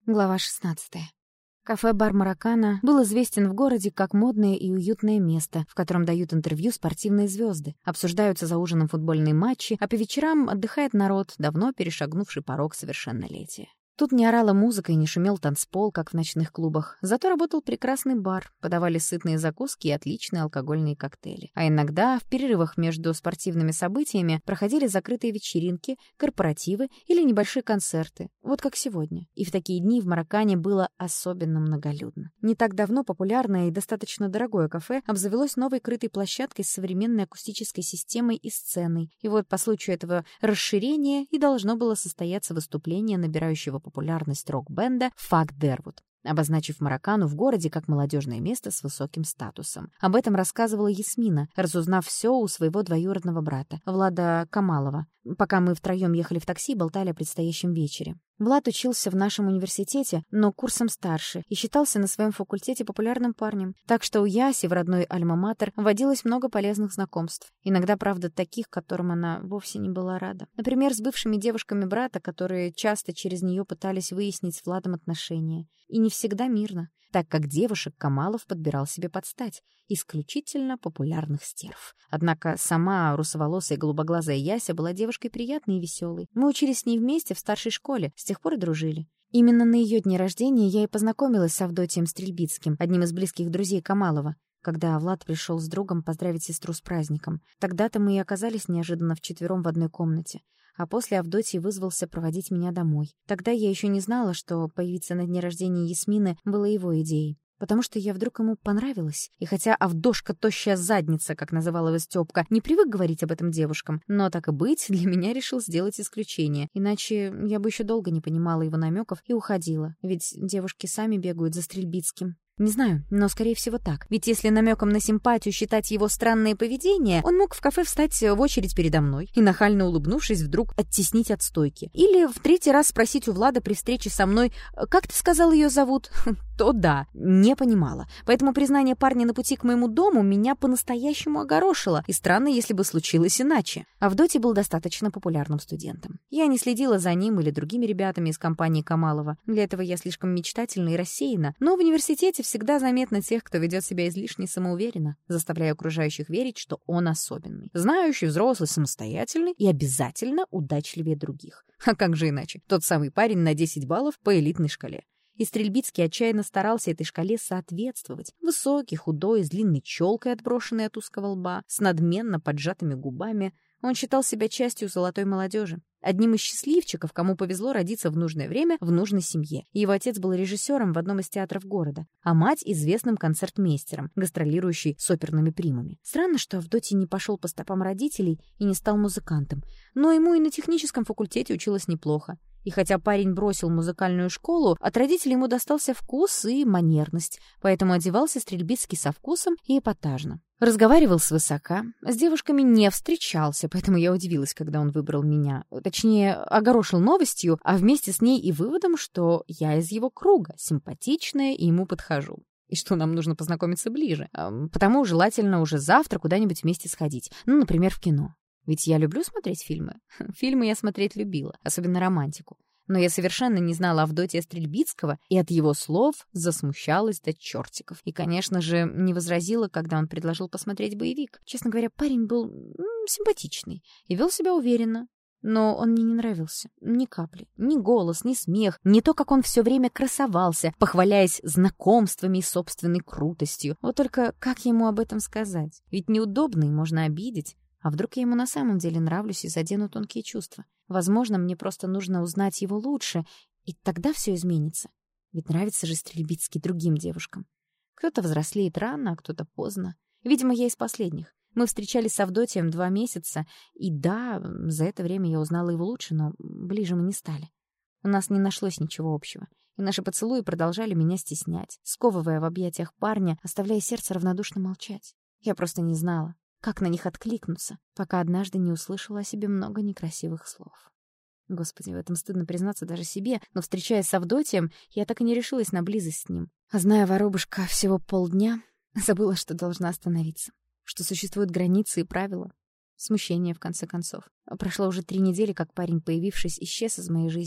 Глава 16. Кафе-бар «Маракана» был известен в городе как модное и уютное место, в котором дают интервью спортивные звезды, обсуждаются за ужином футбольные матчи, а по вечерам отдыхает народ, давно перешагнувший порог совершеннолетия. Тут не орала музыка и не шумел танцпол, как в ночных клубах. Зато работал прекрасный бар, подавали сытные закуски и отличные алкогольные коктейли. А иногда в перерывах между спортивными событиями проходили закрытые вечеринки, корпоративы или небольшие концерты, вот как сегодня. И в такие дни в Маракане было особенно многолюдно. Не так давно популярное и достаточно дорогое кафе обзавелось новой крытой площадкой с современной акустической системой и сценой. И вот по случаю этого расширения и должно было состояться выступление набирающего популярность рок-бенда «Fuck Derwood», обозначив Маракану в городе как молодежное место с высоким статусом. Об этом рассказывала Ясмина, разузнав все у своего двоюродного брата, Влада Камалова, пока мы втроем ехали в такси и болтали о предстоящем вечере. Влад учился в нашем университете, но курсом старше, и считался на своем факультете популярным парнем. Так что у Яси в родной альма-матер водилось много полезных знакомств. Иногда, правда, таких, которым она вовсе не была рада. Например, с бывшими девушками брата, которые часто через нее пытались выяснить с Владом отношения. И не всегда мирно, так как девушек Камалов подбирал себе под стать, исключительно популярных стерв. Однако сама русоволосая и голубоглазая Яся была девушкой приятной и веселой. Мы учились с ней вместе в старшей школе, с тех пор и дружили. Именно на ее дне рождения я и познакомилась с Авдотьем Стрельбицким, одним из близких друзей Камалова, когда Влад пришел с другом поздравить сестру с праздником. Тогда-то мы и оказались неожиданно вчетвером в одной комнате. А после Авдотья вызвался проводить меня домой. Тогда я еще не знала, что появиться на дне рождения Ясмины было его идеей. Потому что я вдруг ему понравилась. И хотя Авдошка тощая задница, как называл его Степка, не привык говорить об этом девушкам, но так и быть, для меня решил сделать исключение. Иначе я бы еще долго не понимала его намеков и уходила. Ведь девушки сами бегают за Стрельбицким. Не знаю, но, скорее всего, так. Ведь если намеком на симпатию считать его странное поведение, он мог в кафе встать в очередь передо мной и, нахально улыбнувшись, вдруг оттеснить от стойки. Или в третий раз спросить у Влада при встрече со мной: «Как ты сказал, ее зовут?» То да, не понимала. Поэтому признание парня на пути к моему дому меня по-настоящему огорошило, и странно, если бы случилось иначе. Авдотий был достаточно популярным студентом. Я не следила за ним или другими ребятами из компании Камалова. Для этого я слишком мечтательна и рассеяна. Но в университете всегда заметно тех, кто ведет себя излишне самоуверенно, заставляя окружающих верить, что он особенный. Знающий, взрослый, самостоятельный и обязательно удачливее других. А как же иначе? Тот самый парень на 10 баллов по элитной шкале. И Стрельбицкий отчаянно старался этой шкале соответствовать. Высокий, худой, с длинной челкой, отброшенной от узкого лба, с надменно поджатыми губами. Он считал себя частью золотой молодежи. Одним из счастливчиков, кому повезло родиться в нужное время в нужной семье. Его отец был режиссером в одном из театров города, а мать — известным концертмейстером, гастролирующей с оперными примами. Странно, что Авдотий не пошел по стопам родителей и не стал музыкантом. Но ему и на техническом факультете училось неплохо. И хотя парень бросил музыкальную школу, от родителей ему достался вкус и манерность, поэтому одевался Стрельбицкий со вкусом и эпатажно. Разговаривал свысока, с девушками не встречался, поэтому я удивилась, когда он выбрал меня. Точнее, огорошил новостью, а вместе с ней и выводом, что я из его круга, симпатичная и ему подхожу. И что нам нужно познакомиться ближе. Потому желательно уже завтра куда-нибудь вместе сходить. Ну, например, в кино. Ведь я люблю смотреть фильмы. Фильмы я смотреть любила, особенно романтику. Но я совершенно не знала Авдотья Стрельбицкого и от его слов засмущалась до чертиков. И, конечно же, не возразила, когда он предложил посмотреть боевик. Честно говоря, парень был симпатичный и вел себя уверенно. Но он мне не нравился. Ни капли. Ни голос, ни смех. Не то, как он все время красовался, похваляясь знакомствами и собственной крутостью. Вот только как ему об этом сказать? Ведь неудобно и можно обидеть. А вдруг я ему на самом деле нравлюсь и задену тонкие чувства? Возможно, мне просто нужно узнать его лучше, и тогда все изменится. Ведь нравится же Стрельбицкий другим девушкам. Кто-то взрослеет рано, а кто-то поздно. Видимо, я из последних. Мы встречались с Авдотьем 2 месяца, и да, за это время я узнала его лучше, но ближе мы не стали. У нас не нашлось ничего общего, и наши поцелуи продолжали меня стеснять, сковывая в объятиях парня, оставляя сердце равнодушно молчать. Я просто не знала, как на них откликнуться, пока однажды не услышала о себе много некрасивых слов. Господи, в этом стыдно признаться даже себе, но, встречаясь с Авдотьем, я так и не решилась на близость с ним. А зная воробушка всего полдня, забыла, что должна остановиться, что существуют границы и правила. Смущение, в конце концов. Прошло уже 3 недели, как парень, появившись, исчез из моей жизни,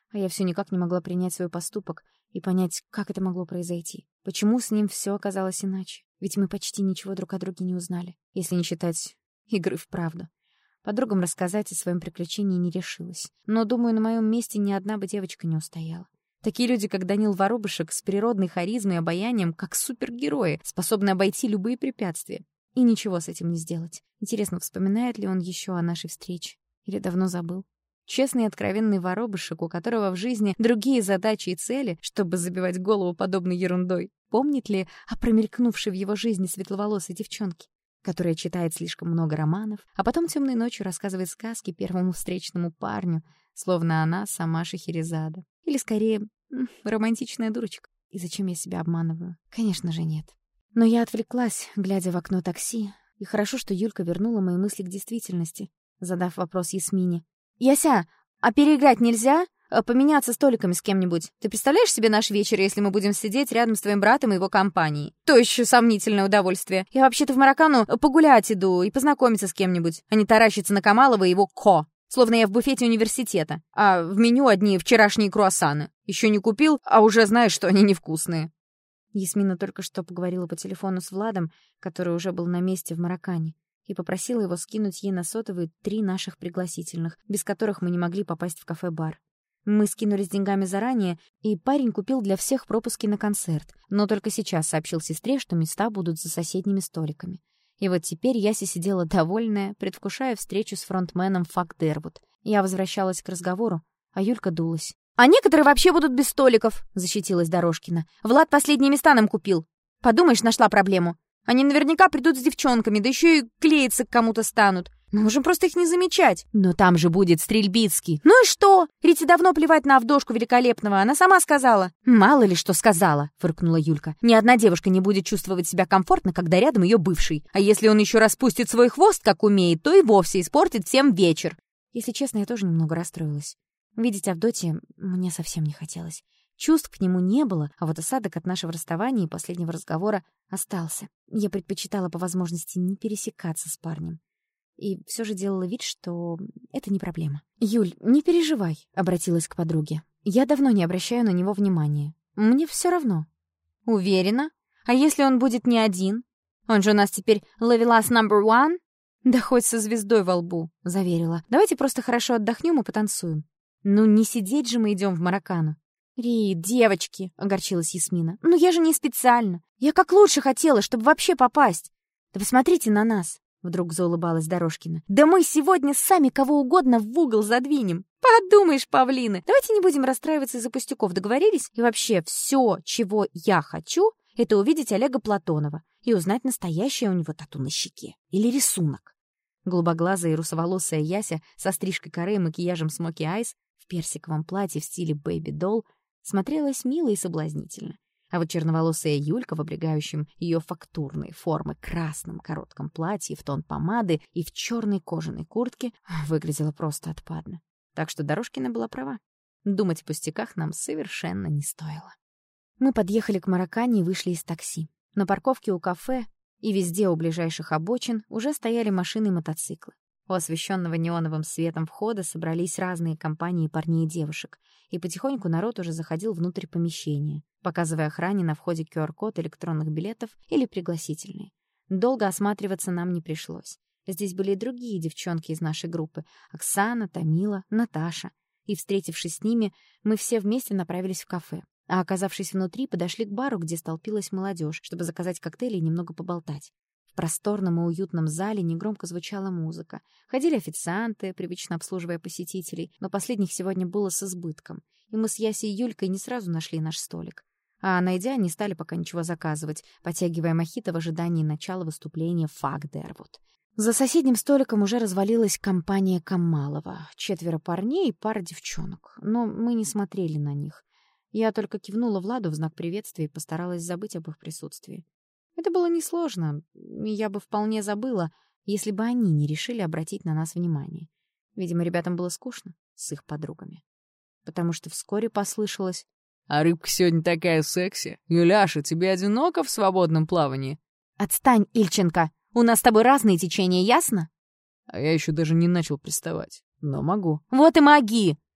А я все никак не могла принять свой поступок и понять, как это могло произойти. Почему с ним все оказалось иначе? Ведь мы почти ничего друг о друге не узнали, если не считать игры в правду. Подругам рассказать о своем приключении не решилась. Но, думаю, на моем месте ни одна бы девочка не устояла. Такие люди, как Данил Воробышек, с природной харизмой и обаянием, как супергерои, способны обойти любые препятствия. И ничего с этим не сделать. Интересно, вспоминает ли он еще о нашей встрече? Или давно забыл? Честный и откровенный Воробышек, у которого в жизни другие задачи и цели, чтобы забивать голову подобной ерундой. Помнит ли о промелькнувшей в его жизни светловолосой девчонке, которая читает слишком много романов, а потом темной ночью рассказывает сказки первому встречному парню, словно она сама Шахерезада. Или, скорее, романтичная дурочка. И зачем я себя обманываю? Конечно же, нет. Но я отвлеклась, глядя в окно такси, и хорошо, что Юлька вернула мои мысли к действительности, задав вопрос Ясмине. «Яся, а переиграть нельзя? Поменяться столиками с кем-нибудь? Ты представляешь себе наш вечер, если мы будем сидеть рядом с твоим братом и его компанией? То еще сомнительное удовольствие. Я вообще-то в Мароккану погулять иду и познакомиться с кем-нибудь, а не таращиться на Камалова и его ко. Словно я в буфете университета, а в меню одни вчерашние круассаны. Еще не купил, а уже знаешь, что они невкусные». Ясмина только что поговорила по телефону с Владом, который уже был на месте в Мароккане, и попросила его скинуть ей на сотовый 3 наших пригласительных, без которых мы не могли попасть в кафе-бар. Мы скинулись деньгами заранее, и парень купил для всех пропуски на концерт, но только сейчас сообщил сестре, что места будут за соседними столиками. И вот теперь Яся сидела довольная, предвкушая встречу с фронтменом Fuck Derwood. Я возвращалась к разговору, а Юлька дулась. «А некоторые вообще будут без столиков», — защитилась Дорожкина. «Влад последние места нам купил. Подумаешь, нашла проблему. Они наверняка придут с девчонками, да еще и клеиться к кому-то станут. Мы можем просто их не замечать». «Но там же будет Стрельбицкий». «Ну и что? Рите давно плевать на Авдошку Великолепного, она сама сказала». «Мало ли что сказала», — фыркнула Юлька. «Ни одна девушка не будет чувствовать себя комфортно, когда рядом ее бывший. А если он еще распустит свой хвост, как умеет, то и вовсе испортит всем вечер». Если честно, я тоже немного расстроилась. Видеть Авдотья мне совсем не хотелось. Чувств к нему не было, а вот осадок от нашего расставания и последнего разговора остался. Я предпочитала по возможности не пересекаться с парнем. И все же делала вид, что это не проблема. «Юль, не переживай», — обратилась к подруге. «Я давно не обращаю на него внимания. Мне все равно». «Уверена? А если он будет не один? Он же у нас теперь ловелас number one?» «Да хоть со звездой во лбу», — заверила. «Давайте просто хорошо отдохнем и потанцуем». «Ну, не сидеть же мы идем в Мароккану». «Рит, девочки», — огорчилась Ясмина. «Ну, я же не специально. Я как лучше хотела, чтобы вообще попасть. Да посмотрите на нас», — вдруг заулыбалась Дорожкина. «Да мы сегодня сами кого угодно в угол задвинем. Подумаешь, павлины. Давайте не будем расстраиваться из-за пустяков, договорились? И вообще, все, чего я хочу, это увидеть Олега Платонова и узнать, настоящее у него тату на щеке или рисунок». Голубоглазая и русоволосая Яся со стрижкой коры и макияжем смоки айс в персиковом платье в стиле бэйби-долл смотрелась мило и соблазнительно. А вот черноволосая Юлька в облегающем ее фактурные формы красном коротком платье в тон помады и в черной кожаной куртке выглядела просто отпадно. Так что Дорожкина была права. Думать о пустяках нам совершенно не стоило. Мы подъехали к Мароккане и вышли из такси. На парковке у кафе и везде у ближайших обочин уже стояли машины и мотоциклы. У освещенного неоновым светом входа собрались разные компании парней и девушек, и потихоньку народ уже заходил внутрь помещения, показывая охране на входе QR-код электронных билетов или пригласительные. Долго осматриваться нам не пришлось. Здесь были и другие девчонки из нашей группы — Оксана, Тамила, Наташа. И, встретившись с ними, мы все вместе направились в кафе. А оказавшись внутри, подошли к бару, где столпилась молодежь, чтобы заказать коктейли и немного поболтать. В просторном и уютном зале негромко звучала музыка. Ходили официанты, привычно обслуживая посетителей, но последних сегодня было с избытком. И мы с Ясей и Юлькой не сразу нашли наш столик. А найдя, не стали пока ничего заказывать, потягивая мохито в ожидании начала выступления Fuck Derwood. За соседним столиком уже развалилась компания Камалова. 4 парней и пара девчонок. Но мы не смотрели на них. Я только кивнула Владу в знак приветствия и постаралась забыть об их присутствии. Это было несложно, и я бы вполне забыла, если бы они не решили обратить на нас внимание. Видимо, ребятам было скучно с их подругами. Потому что вскоре послышалось: «А рыбка сегодня такая секси. Юляша, тебе одиноко в свободном плавании?» «Отстань, Ильченко! У нас с тобой разные течения, ясно?» «А я еще даже не начал приставать, но могу». «Вот и моги!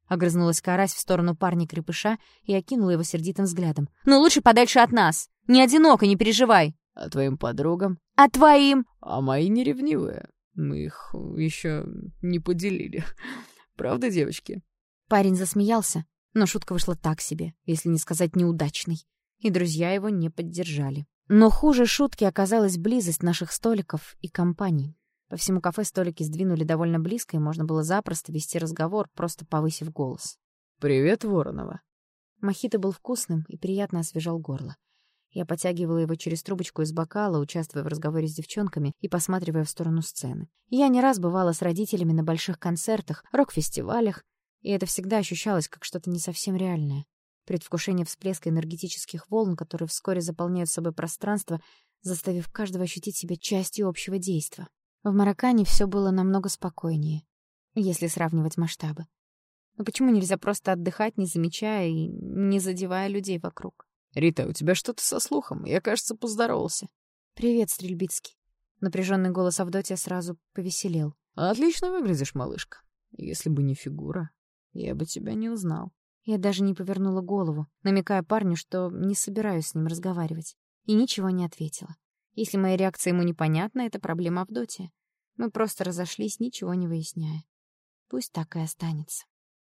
— огрызнулась Карась в сторону парня-крепыша и окинула его сердитым взглядом. «Ну лучше подальше от нас! Не одиноко, не переживай!» А твоим подругам? «А твоим?» А мои не ревнивые. Мы их еще не поделили. Правда, девочки?» Парень засмеялся, но шутка вышла так себе, если не сказать неудачной, и друзья его не поддержали. Но хуже шутки оказалась близость наших столиков и компаний. По всему кафе столики сдвинули довольно близко, и можно было запросто вести разговор, просто повысив голос. «Привет, Воронова». Мохито был вкусным и приятно освежал горло. Я потягивала его через трубочку из бокала, участвуя в разговоре с девчонками и посматривая в сторону сцены. Я не раз бывала с родителями на больших концертах, рок-фестивалях, и это всегда ощущалось как что-то не совсем реальное. Предвкушение всплеска энергетических волн, которые вскоре заполняют собой пространство, заставив каждого ощутить себя частью общего действа. В Маракане все было намного спокойнее, если сравнивать масштабы. Но почему нельзя просто отдыхать, не замечая и не задевая людей вокруг? «Рита, у тебя что-то со слухом? Я, кажется, поздоровался». «Привет, Стрельбицкий». Напряженный голос Авдотья сразу повеселел. «Отлично выглядишь, малышка. Если бы не фигура, я бы тебя не узнал». Я даже не повернула голову, намекая парню, что не собираюсь с ним разговаривать. И ничего не ответила. Если моя реакция ему непонятна, это проблема Авдотья. Мы просто разошлись, ничего не выясняя. Пусть так и останется.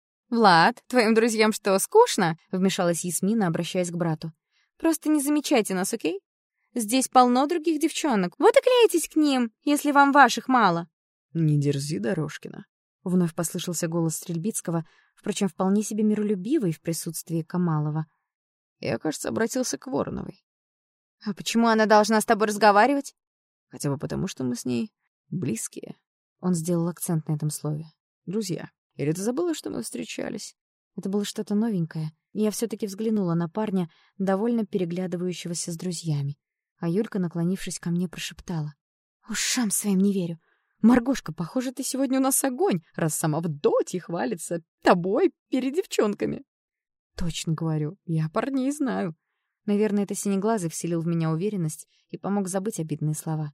«Влад, твоим друзьям что, скучно?» — вмешалась Ясмина, обращаясь к брату. «Просто не замечайте нас, окей? Здесь полно других девчонок. Вот и клейтесь к ним, если вам ваших мало». «Не дерзи, Дорожкина». Вновь послышался голос Стрельбицкого, впрочем, вполне себе миролюбивый в присутствии Камалова. Я, кажется, обратился к Вороновой. «А почему она должна с тобой разговаривать?» «Хотя бы потому, что мы с ней близкие». Он сделал акцент на этом слове. «Друзья. Или ты забыла, что мы встречались?» Это было что-то новенькое, и я все-таки взглянула на парня, довольно переглядывающегося с друзьями. А Юлька, наклонившись ко мне, прошептала. «Ушам своим не верю. Маргошка, похоже, ты сегодня у нас огонь, раз сама Авдотья хвалится тобой перед девчонками». «Точно говорю, я парней знаю». Наверное, это синеглазый вселил в меня уверенность и помог забыть обидные слова.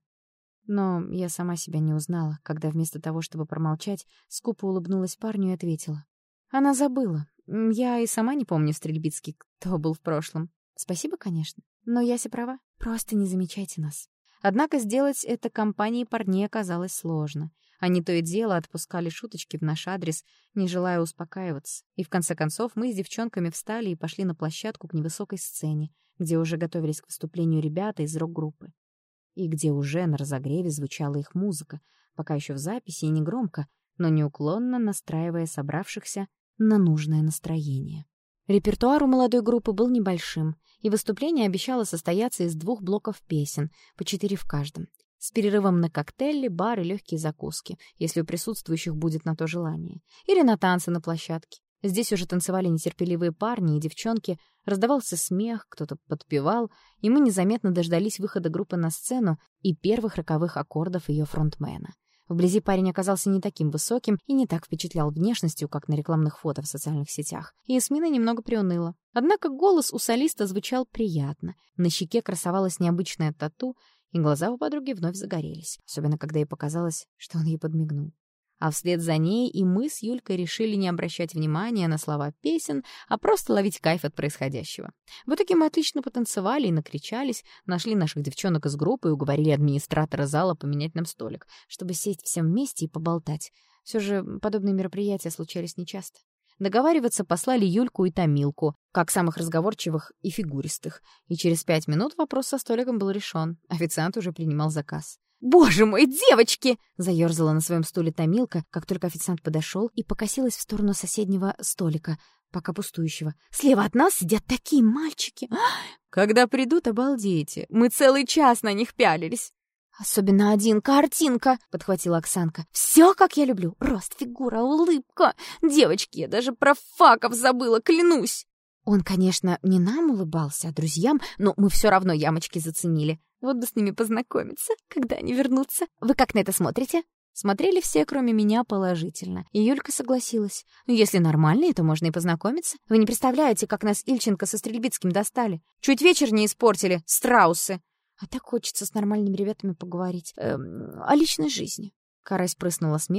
Но я сама себя не узнала, когда вместо того, чтобы промолчать, скупо улыбнулась парню и ответила. Она забыла. Я и сама не помню, Стрельбицкий, кто был в прошлом. Спасибо, конечно, но Яся права. Просто не замечайте нас. Однако сделать это компании парней оказалось сложно. Они то и дело отпускали шуточки в наш адрес, не желая успокаиваться. И в конце концов мы с девчонками встали и пошли на площадку к невысокой сцене, где уже готовились к выступлению ребята из рок-группы. И где уже на разогреве звучала их музыка, пока еще в записи и негромко, но неуклонно настраивая собравшихся на нужное настроение. Репертуар у молодой группы был небольшим, и выступление обещало состояться из 2 блоков песен, по 4 в каждом, с перерывом на коктейли, бар и легкие закуски, если у присутствующих будет на то желание, или на танцы на площадке. Здесь уже танцевали нетерпеливые парни и девчонки, раздавался смех, кто-то подпевал, и мы незаметно дождались выхода группы на сцену и первых роковых аккордов ее фронтмена. Вблизи парень оказался не таким высоким и не так впечатлял внешностью, как на рекламных фото в социальных сетях. И Ясмина немного приуныла. Однако голос у солиста звучал приятно. На щеке красовалась необычная тату, и глаза у подруги вновь загорелись, особенно когда ей показалось, что он ей подмигнул. А вслед за ней и мы с Юлькой решили не обращать внимания на слова песен, а просто ловить кайф от происходящего. В итоге мы отлично потанцевали и накричались, нашли наших девчонок из группы и уговорили администратора зала поменять нам столик, чтобы сесть всем вместе и поболтать. Все же подобные мероприятия случались нечасто. Договариваться послали Юльку и Томилку, как самых разговорчивых и фигуристых, и через 5 минут вопрос со столиком был решен. Официант уже принимал заказ. «Боже мой, девочки!» — заёрзала на своем стуле Томилка, как только официант подошел, и покосилась в сторону соседнего столика, пока пустующего. «Слева от нас сидят такие мальчики! Когда придут, обалдеете! Мы целый час на них пялились!» «Особенно один, картинка!» — подхватила Оксанка. «Все, как я люблю! Рост, фигура, улыбка! Девочки, я даже про факов забыла, клянусь!» Он, конечно, не нам улыбался, а друзьям, но мы все равно ямочки заценили. Вот бы с ними познакомиться, когда они вернутся. Вы как на это смотрите? Смотрели все, кроме меня, положительно. И Юлька согласилась. Ну, если нормальные, то можно и познакомиться. Вы не представляете, как нас Ильченко со Стрельбицким достали. Чуть вечер не испортили, страусы. А так хочется с нормальными ребятами поговорить. О личной жизни. Карась прыснула смехом,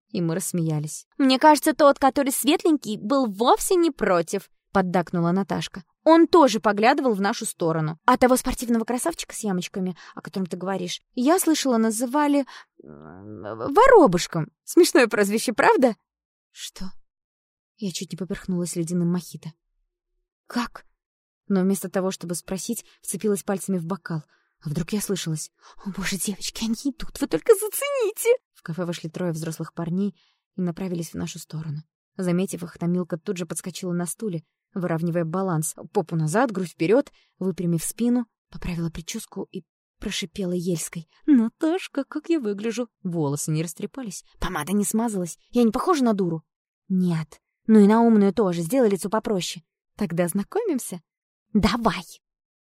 И мы рассмеялись. «Мне кажется, тот, который светленький, был вовсе не против», — поддакнула Наташка. «Он тоже поглядывал в нашу сторону. А того спортивного красавчика с ямочками, о котором ты говоришь, я слышала, называли Воробушком. Смешное прозвище, правда?» «Что?» Я чуть не поперхнулась ледяным мохито. «Как?» Но вместо того, чтобы спросить, вцепилась пальцами в бокал. А вдруг я слышалась: «О, боже, девочки, они идут, вы только зацените!» В кафе вошли 3 взрослых парней и направились в нашу сторону. Заметив их, Томилка тут же подскочила на стуле, выравнивая баланс. Попу назад, грудь вперед, выпрямив спину, поправила прическу и прошипела Ельской: «Наташка, как я выгляжу!» Волосы не растрепались, помада не смазалась. Я не похожа на дуру? «Нет. Ну и на умную тоже. Сделай лицо попроще». «Тогда знакомимся?» «Давай!»